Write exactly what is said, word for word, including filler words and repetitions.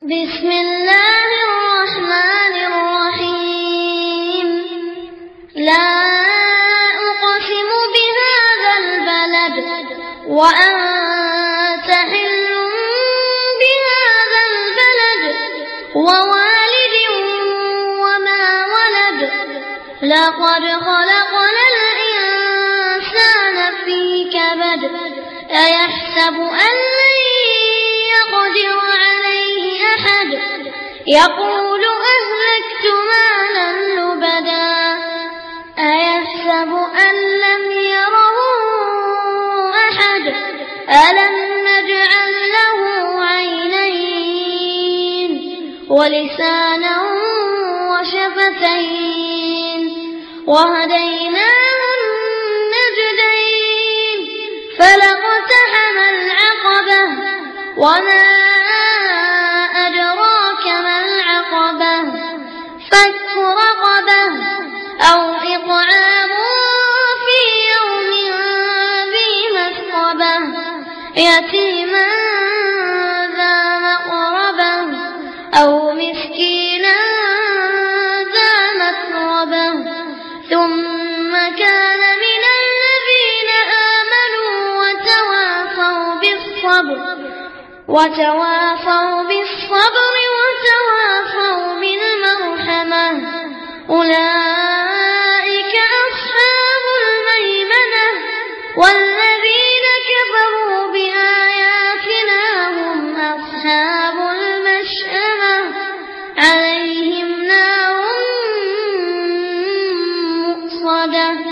بسم الله الرحمن الرحيم. لا أقسم بهذا البلد وأنت حل بهذا البلد ووالد وما ولد. لقد خلقنا الإنسان في كبد. أيحسب أن لن يقدر عليه أحد. يقول أهلكت مالا لبدا. أيحسب أن لم يره أحد. ألم نجعل له عينين ولسانا وشفتين وهديناه النجدين. فلاقتحم العقبة وما أدراك ما العقبة. فك رقبة أو إطعام في يوم ذي مسغبة. يتيما ذا مقربة أو مسكينا ذا متربة. ثم كان من الذين آمنوا وتواصوا بالصبر وتواصوا بالصبر وتواصوا بالمرحمة. أولئك أصحاب الميمنة.